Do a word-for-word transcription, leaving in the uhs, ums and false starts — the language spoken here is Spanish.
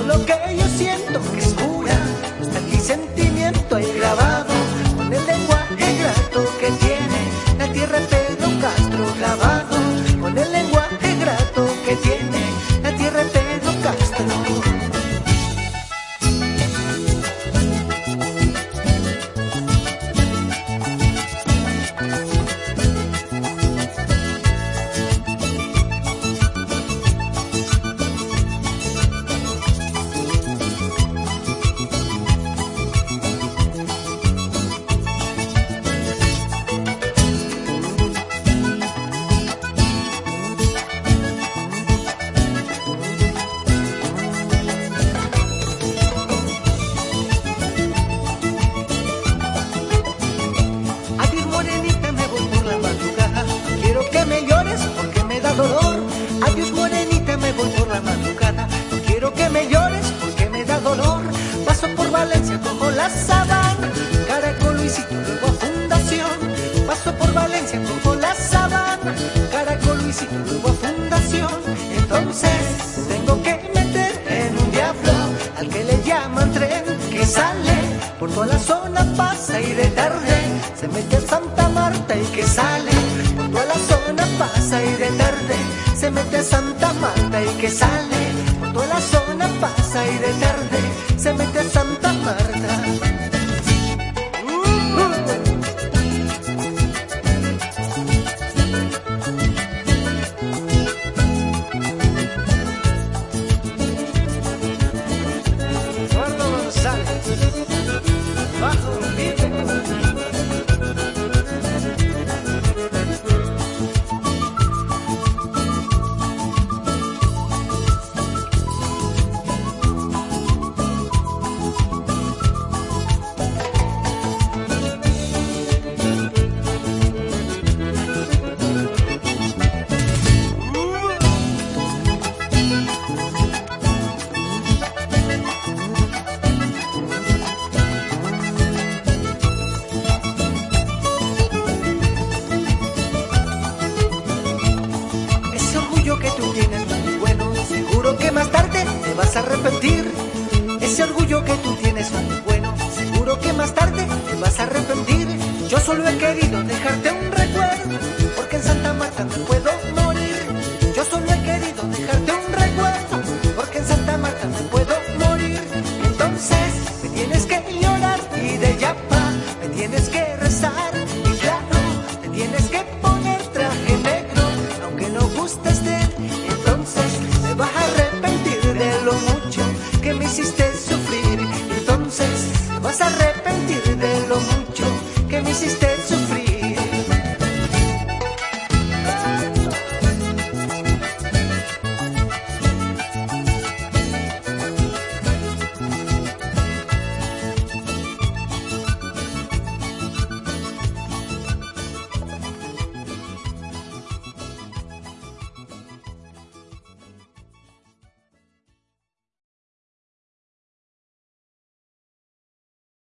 lo que yo siento que es pura, está aquí sentimiento ahí grabado, con el lenguaje grato que tiene la tierra Pedro Castro clavado, con el lenguaje grato que tiene la tierra Pedro Castro. Adiós morenita, me voy por la madrugada, no quiero que me llores porque me da dolor. Paso por Valencia, cojo la sabana, Caracol, Luisito, luego a Fundación. Paso por Valencia, cojo la sabana, Caracol, Luisito, luego a Fundación. Entonces tengo que meter en un diablo al que le llaman tren, que sale por toda la zona, pasa y de tarde se mete a Santa Marta y que sale por toda la zona, pasa y de tarde se mete a Santa Marta y que sale por toda la zona, pasa y de tarde se mete a Santa Marta. Eduardo González, bajo vive. Que tú tienes muy bueno, seguro que más tarde te vas a arrepentir. Ese orgullo que tú tienes muy bueno, seguro que más tarde te vas a arrepentir. Yo solo he querido dejarte un recuerdo, porque en Santa Marta me puedo morir. Yo solo he querido dejarte un recuerdo, porque en Santa Marta me puedo morir. Entonces me tienes que llorar y de yapa me tienes que rezar, y claro, me tienes que poner traje negro, aunque no gustes de. Entonces me vas a arrepentir de lo mucho que me hiciste